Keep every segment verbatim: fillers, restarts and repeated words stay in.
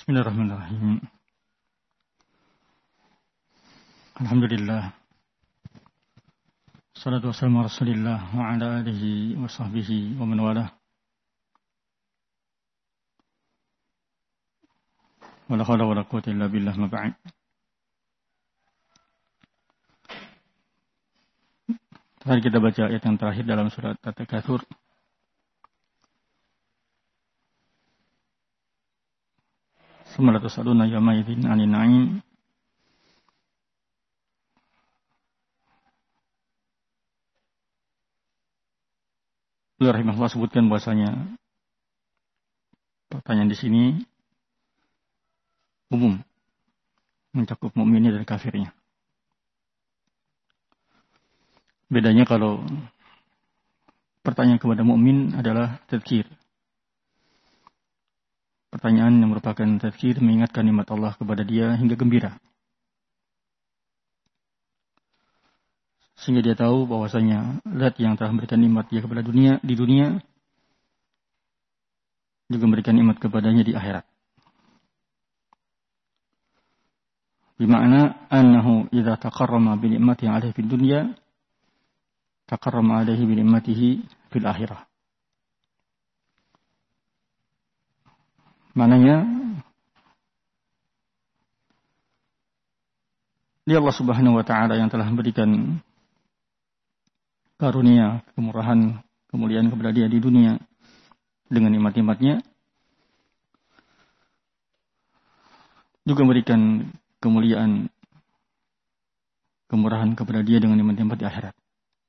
Bismillahirrahmanirrahim. Alhamdulillah. Salatu wassalamu ala Rasulillah wa ala alihi wa sahbihi wa man walah. Wa la haula wa la quwwata illa billah ma ba'd. Mari kita baca ayat yang terakhir dalam surat At-Takatsur. Summa tusaluna yawma idzin 'anil na'im. Beliau rahimahullah sebutkan bahwasanya pertanyaan di sini umum, mencakup mukminnya dan kafirnya. Bedanya kalau pertanyaan kepada mukmin adalah tadzkir. Pertanyaan yang merupakan tadzkir mengingatkan nikmat Allah kepada dia hingga gembira. Sehingga dia tahu bahwasanya Zat yang telah memberikan nikmat dia kepada dunia di dunia juga memberikan nikmat kepadanya di akhirat. Bima'na annahu idza taqarrama bi ni'mati 'alaihi fid dunya taqarrama 'alaihi bi ni'matihi fil akhirah. Maknanya dia Allah Subhanahu wa taala yang telah memberikan karunia, kemurahan, kemuliaan kepada dia di dunia dengan nikmat-nikmatnya, juga memberikan kemuliaan, kemurahan kepada dia dengan nikmat-nikmat di akhirat.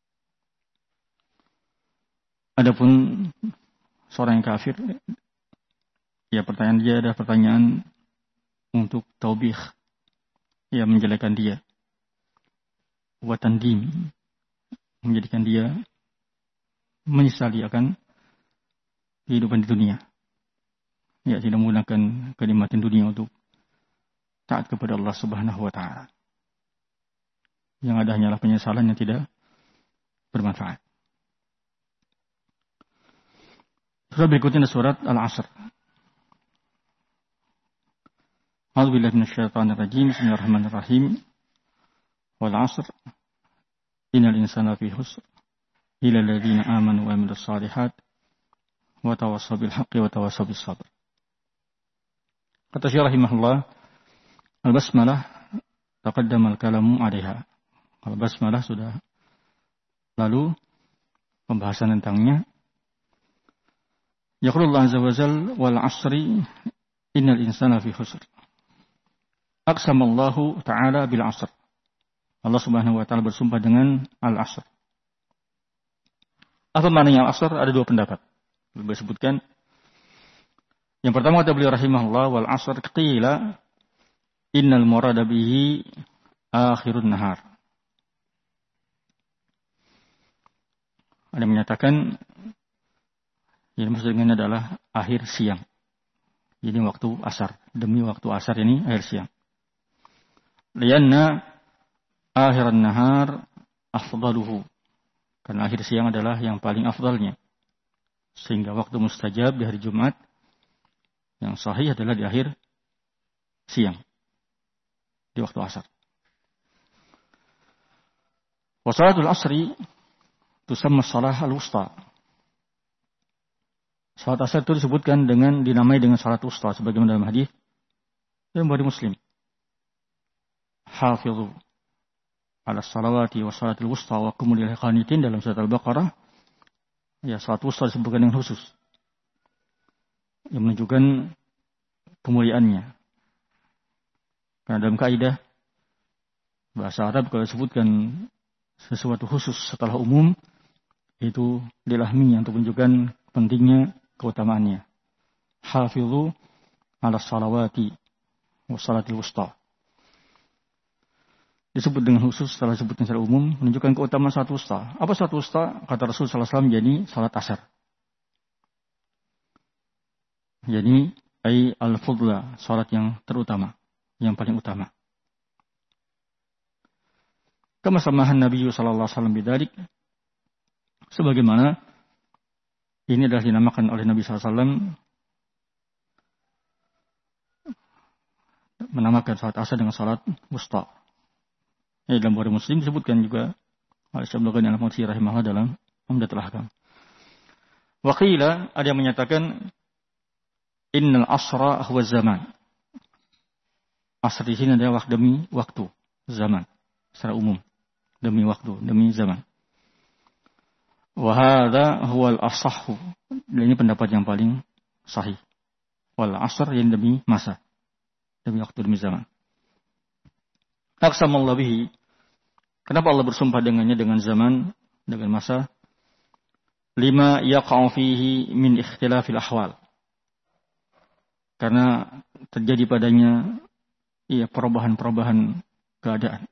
Adapun seorang yang kafir, ya pertanyaan dia adalah pertanyaan untuk taubih, ya menjelekkan dia, wa tandim, menjadikan dia menyesali akan kehidupan di dunia. Ya, tidak menggunakan kenikmatan dunia untuk taat kepada Allah Subhanahu wa taala. Yang ada hanyalah penyesalan yang tidak bermanfaat. Surat berikutnya surat Al-Asr. A'udzu billahi minasyaitonir rajim. Bismillahirrahmanirrahim. Wal 'asr. Innal insana fi khusr. Illa alladziina aamanu wa 'amilus shalihaat wa tawassaw bil haqqi wa tawassaw bis sabr. Kata Syekh rahimahullah, al-basmalah taqaddama al-kalamu 'alaiha. Al-basmalah sudah lalu pembahasan tentangnya. Yaqulullah azza wa jalla wal 'asri innal insana fi khusr. Aqsamallahu ta'ala bil 'asr. Allah Subhanahu wa taala bersumpah dengan al-'asr. Apa maknanya al-'asr? Ada dua pendapat. Beliau sebutkan. Yang pertama kata beliau rahimahullah wal 'asr qila innal murada bihi akhirun nahar. Ada yang menyatakan yang maksud dengan adalah akhir siang. Jadi waktu asar. Demi waktu asar ini akhir siang. Lianna akhiran nahar afdaluhu. Karena akhir siang adalah yang paling afdalnya. Sehingga waktu mustajab di hari Jumat yang sahih adalah di akhir siang. Di waktu asar. Wa salatul asri tusamma salah al-wusta. Salat asar itu disebutkan dengan dinamai dengan salat wusta sebagaimana dalam hadis yang Bukhari Muslim. Hafizu ala salawati wa salatul wusta wa qumul qanitin dalam surat Al-Baqarah. Ya, salat wusta disebutkan dengan khusus. Yang menunjukkan kemuliaannya. Karena dalam kaidah bahasa Arab kalau disebutkan sesuatu khusus setelah umum itu dilahmi untuk menunjukkan pentingnya keutamaannya. Hafizu ala salawati wa salatul wusta. Disebut dengan khusus setelah disebutkan secara umum menunjukkan keutamaan salat wusta. Apa salat wusta? Kata Rasul sallallahu alaihi wasallam jadi salat asar. Jadi ai al-fudla, salat yang terutama, yang paling utama. Kama samahan Nabi sallallahu alaihi wasallam bidzalik, sebagaimana ini adalah dinamakan oleh Nabi sallallahu alaihi wasallam menamakan salat asar dengan salat wusta. Ya, dalam Bukhari Muslim disebutkan juga oleh Syekh Al-Albani al-Mu'tazi rahimahullah dalam Umdatul Ahkam. Wa qila, ada yang menyatakan innal asra huwa zaman. Asr di sini adalah waktu demi waktu, zaman secara umum, demi waktu, demi zaman. Wa hadza huwal ashahhu. Dan ini pendapat yang paling sahih. Wal asr yang demi masa, demi waktu, demi zaman. Aqsamallahu bihi. Kenapa Allah bersumpah dengannya, dengan zaman, dengan masa? Lima yaqa'u fihi min ikhtilafil ahwal. Karena terjadi padanya iya perubahan-perubahan keadaan.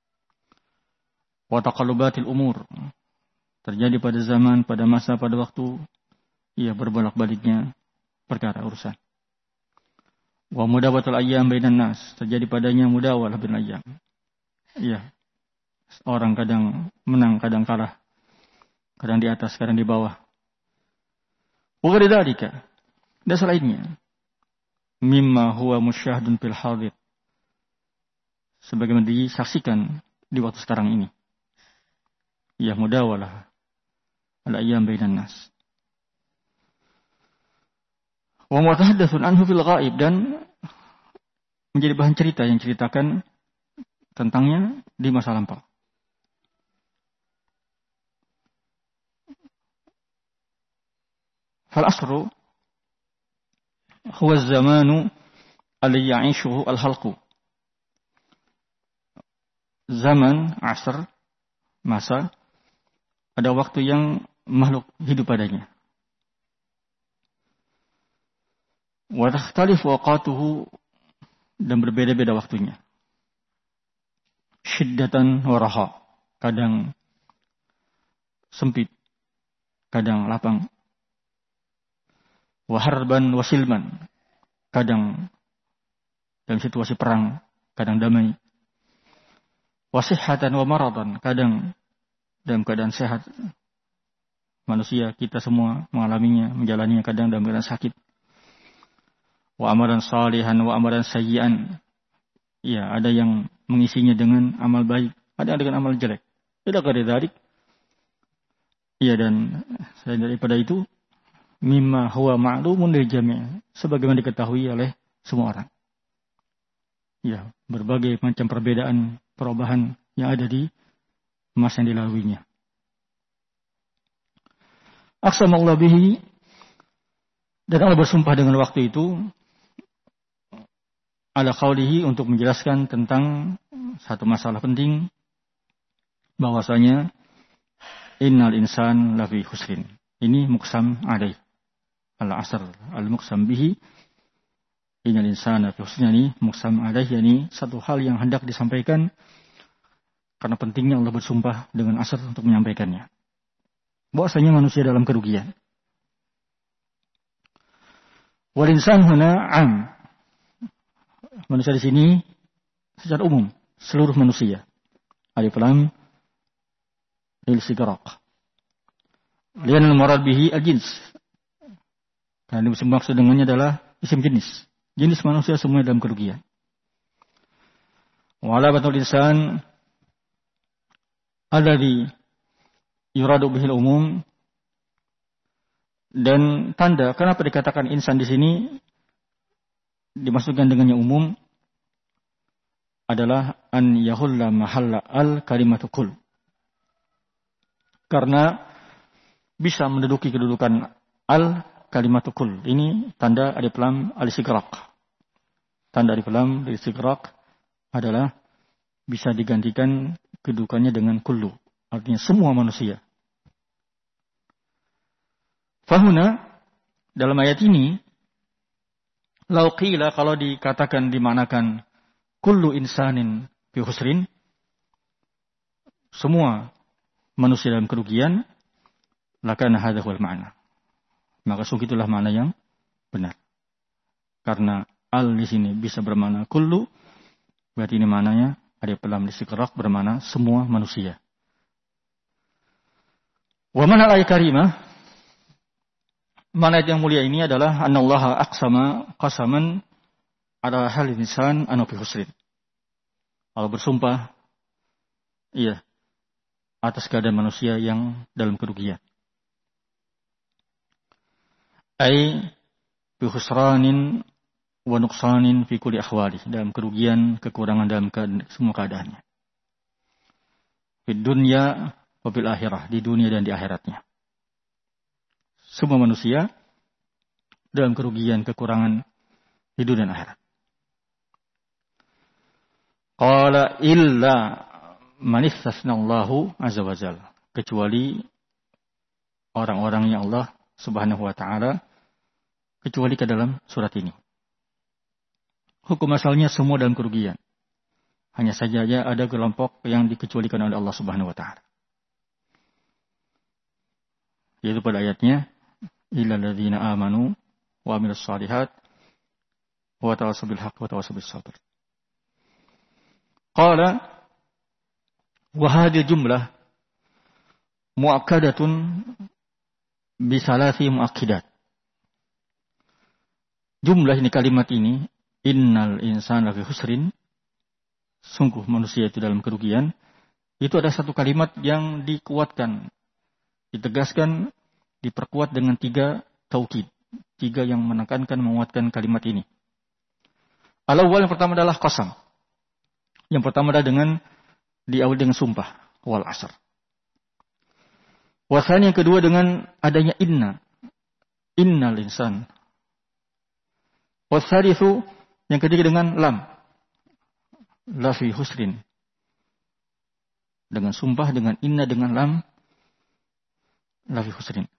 Wa taqallubatil umur. Terjadi pada zaman, pada masa, pada waktu iya berbolak-baliknya perkara urusan. Wa mudawatul ayyam bainan nas, terjadi padanya mudawalah bin ayyam. Iya. Orang kadang menang, kadang kalah. Kadang di atas, kadang di bawah. Wa ghaidzalika. Dan selainnya, mimma huwa musyahadun fil hadir. Sebagaimana disaksikan di waktu sekarang ini. Ya mudawalah al ayyam bainan nas. Wa mutahaddatsun anhu fil ghaib, dan menjadi bahan cerita yang ceritakan tentangnya di masa lampau. Fal asru huwa az-zamanu alladhi ya'ishuhu al-khalqu. Zaman, asr, masa, ada waktu yang makhluk hidup padanya. Wa takhtalifu awqatuhu, dan berbeda-beda waktunya. Syiddatan wa raha, kadang sempit, kadang lapang. Wa harban wa silman, kadang dalam situasi perang, kadang damai. Wa sihhatan wa maradan, kadang dalam keadaan sehat. Manusia kita semua mengalaminya, menjalaninya, kadang dalam keadaan sakit. Wa amalan salihan wa amalan sayyi'an. Ya, ada yang mengisinya dengan amal baik, ada yang dengan amal jelek. Tidak ada dari. Ya, dan selain daripada itu, mimma huwa ma'lumun lil jami', sebagaimana diketahui oleh semua orang. Ya, berbagai macam perbedaan, perubahan yang ada di masa yang dilaluinya. Aqsamallahu bihi, dan Allah bersumpah dengan waktu itu ala qaulihi, untuk menjelaskan tentang satu masalah penting, bahwasanya innal insan lafi khusrin. Ini muqsam alaih. Al-asr al-muqsam bihi innal insana fi khusrin, ini muqsam alaih, yani satu hal yang hendak disampaikan karena pentingnya Allah bersumpah dengan asr untuk menyampaikannya. Bahwasanya manusia dalam kerugian. Wal insan huna 'am. Manusia di sini secara umum, seluruh manusia. Alif lam lil sigraq. Lian al-murad bihi al-jins. Karena maksud dengannya adalah isim jenis. Jenis manusia semua dalam kerugian. Wa alabatul insan alladhi yuradu bihil umum, dan tanda kenapa dikatakan insan di sini dimasukkan dengannya umum adalah an yahulla mahalla al kalimatu kul, karena bisa menduduki kedudukan al kalimatu kul. Ini tanda alif lam al-istigraq. Tanda alif lam al-istigraq adalah bisa digantikan kedudukannya dengan kullu, artinya semua manusia. Fahuna, dalam ayat ini, lau qila, kalau dikatakan dimanakan kullu insanin fi khusrin, semua manusia dalam kerugian, lakana hadza huwal ma'na. Maka sungguh itulah makna yang benar. Karena al di sini bisa bermakna kullu, berarti ini maknanya ada pelam istiqraq bermakna semua manusia. Wa mana al-ayat karimah, makna yang mulia ini adalah anallaha aqsama qasaman ala hal insan anu fi husrin. Kalau bersumpah, iya, atas keadaan manusia yang dalam kerugian. Ai fi husranin wa nuqsanin fi kulli ahwali, dalam kerugian, kekurangan dalam keadaan, semua keadaannya. Di dunia wa fil akhirah, di dunia dan di akhiratnya. Semua manusia dalam kerugian, kekurangan di dunia dan akhirat. Qala illa man istasnallahu azza wa jalla, kecuali orang-orang yang Allah Subhanahu wa taala kecuali ke dalam surat ini. Hukum asalnya semua dalam kerugian. Hanya saja ya ada kelompok yang dikecualikan oleh Allah Subhanahu wa taala. Yaitu pada ayatnya illal ladzina amanu wa amilus shalihat wa tawassaw bil haqq wa tawassaw bis sabr. Qala wa hadhihi jumlah muakkadatun bi salasi muakkidat. Jumlah ini, kalimat ini, innal insana lafi husrin, sungguh manusia itu dalam kerugian, itu ada satu kalimat yang dikuatkan, ditegaskan, diperkuat dengan tiga taukid, tiga yang menekankan, menguatkan kalimat ini. Al-awwal, yang pertama adalah qasam. Yang pertama adalah dengan diawali dengan sumpah, wal asr. Wasani, yang kedua dengan adanya inna, innal insan. Wasarisu, yang ketiga dengan lam, lafi husrin. Dengan sumpah, dengan inna, dengan lam, lafi husrin.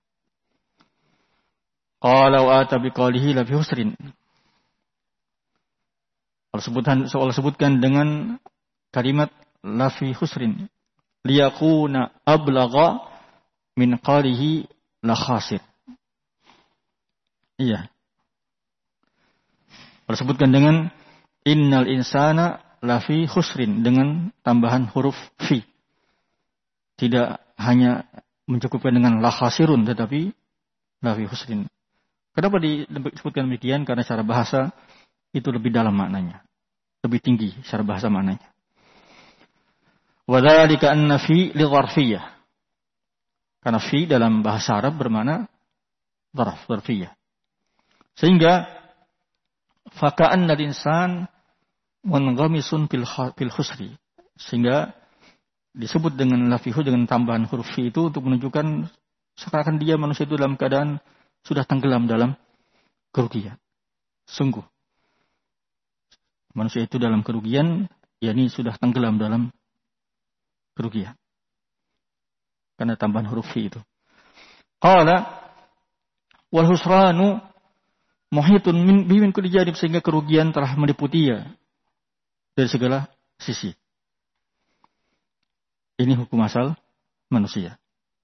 Qala wa ata biqalihi lafi husrin. Allah sebutkan, Allah sebutkan dengan kalimat lafi husrin. Liyakuna ablagha min qalihi la khasir. Iya. Allah sebutkan dengan innal insana lafi husrin, dengan tambahan huruf fi. Tidak hanya mencukupkan dengan la khasirun, tetapi lafi husrin. Kenapa disebutkan demikian? Karena secara bahasa itu lebih dalam maknanya, lebih tinggi secara bahasa maknanya. Wa dzalika anna fi li dharfiyah. Karena fi dalam bahasa Arab bermakna dharf, dharfiyah. Sehingga faka'anna al-insan munghamisun fil husri, sehingga disebut dengan lafihu dengan tambahan huruf fi itu untuk menunjukkan seakan-akan dia manusia itu dalam keadaan sudah tenggelam dalam kerugian. Sungguh manusia itu dalam kerugian, yakni sudah tenggelam dalam kerugian karena tambahan huruf fi itu. Qala wal husranu muhitun min bimin kulli janib, sehingga kerugian telah meliputi dia dari segala sisi. Ini hukum asal manusia.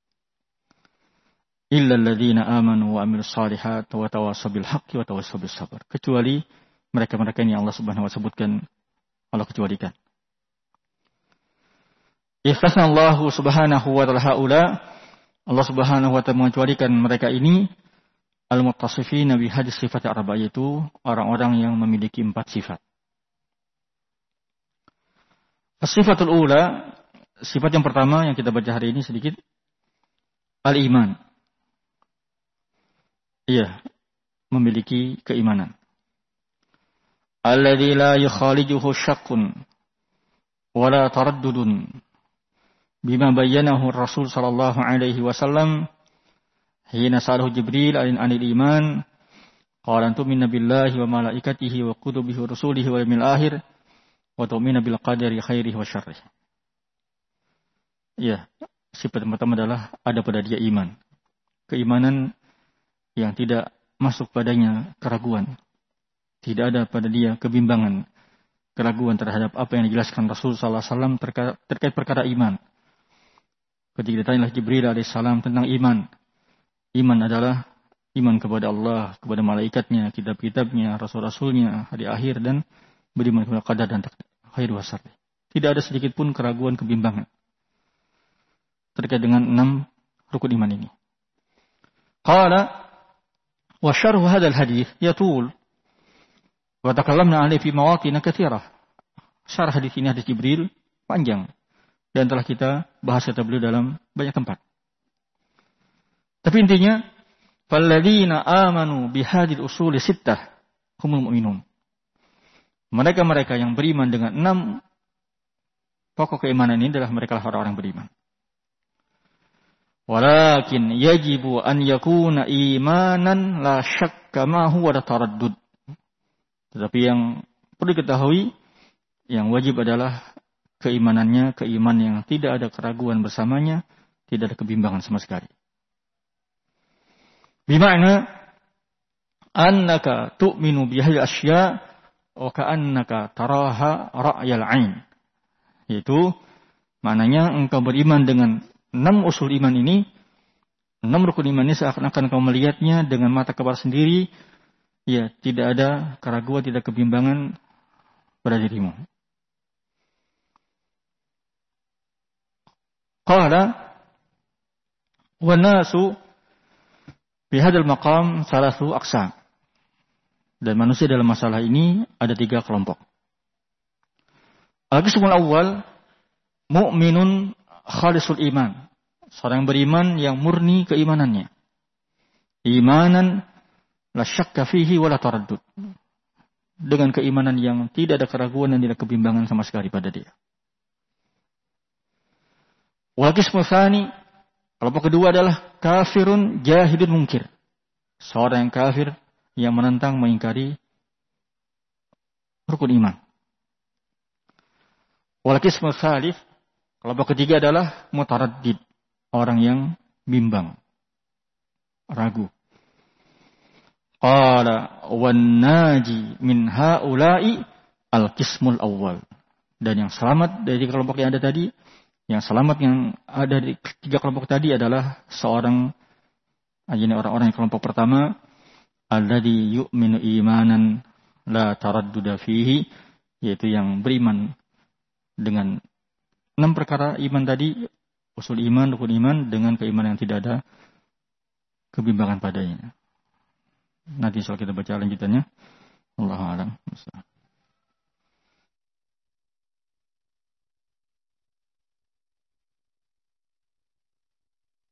Illa alladzina amanu wa amilus shalihat wa tawassaw bil haqqi wa tawassaw bis sabr. Kecuali mereka-mereka yang Allah Subhanahu wa taala sebutkan, Allah kecualikan. Istasna Allah Subhanahu wa taala haula, Allah Subhanahu wa taala mengecualikan mereka ini al-muttasifina bi hadis sifat arba'ah, yaitu orang-orang yang memiliki empat sifat. As-sifatul ula, sifat yang pertama yang kita baca hari ini sedikit, al-iman. Iya, memiliki keimanan. Alladzi la yukhalijuhu syakkun wa la taraddudun bima bayyanahu Rasul sallallahu alaihi wasallam hina sa'alahu Jibril anil iman qala tu'minu billahi wa malaikatihi wa kutubihi wa rusulihi wal yawmil akhir wa tu'minu bil qadari khairihi wa syarrihi. Ya, sifat pertama adalah ada pada dia iman. Keimanan yang tidak masuk padanya keraguan. Tidak ada pada dia kebimbangan, keraguan terhadap apa yang dijelaskan Rasul sallallahu alaihi wasallam terkait, terkait perkara iman. Ketika ditanya Jibril alaihissalam tentang iman, iman adalah iman kepada Allah, kepada malaikatnya, kitab-kitabnya, rasul-rasulnya, hari akhir, dan beriman kepada qadar dan takdir, khair wa syarr. Tidak ada sedikit pun keraguan, kebimbangan terkait dengan enam rukun iman ini. Qala wa syarhu hadzal hadits yatul. Wa takallamna 'alaihi fi mawatin katsirah. Syarah hadis ini hadis Jibril panjang dan telah kita bahas kata beliau dalam banyak tempat. Tapi intinya, falladzina amanu bihadil usuli sittah humul mu'minun. Mereka-mereka yang beriman dengan enam pokok keimanan ini adalah mereka lah orang-orang beriman. Walakin yajibu an yakuna imanan la syakka ma huwa taraddud. Tetapi yang perlu diketahui, yang wajib adalah keimanannya, keimanan yang tidak ada keraguan bersamanya, tidak ada kebimbangan sama sekali. Bima'na annaka tu'minu bihadhihi asya' wa ka'annaka taraha ra'yal 'ain. Yaitu maknanya engkau beriman dengan enam usul iman ini, enam rukun iman ini seakan-akan engkau melihatnya dengan mata kepala sendiri, ya tidak ada keraguan, tidak kebimbangan pada dirimu. Qala wa nasu bihadal maqam salasu aqsam. Dan manusia dalam masalah ini ada tiga kelompok. Al-qismul awal mu'minun khalisul iman. Seorang yang beriman yang murni keimanannya. Imanan la syakka fihi wa la taraddud. Dengan keimanan yang tidak ada keraguan dan tidak kebimbangan sama sekali pada dia. Wal-qismul tsani, kelompok kedua adalah kafirun jahidun mungkir. Seorang yang kafir yang menentang, mengingkari rukun iman. Wal qismul tsalits, kelompok ketiga adalah mutaraddid, orang yang bimbang, ragu. Qala wan naji min haula'i al qismul awwal. Dan yang selamat dari kelompok yang ada tadi, yang selamat yang ada di tiga kelompok tadi adalah seorang, ini orang-orang yang kelompok pertama, alladzi yu'minu imanan la taradduda fihi, yaitu yang beriman dengan enam perkara iman tadi, usul iman, rukun iman, dengan keimanan yang tidak ada kebimbangan padanya. Nanti soal kita baca lanjutannya. Wallahu a'lam.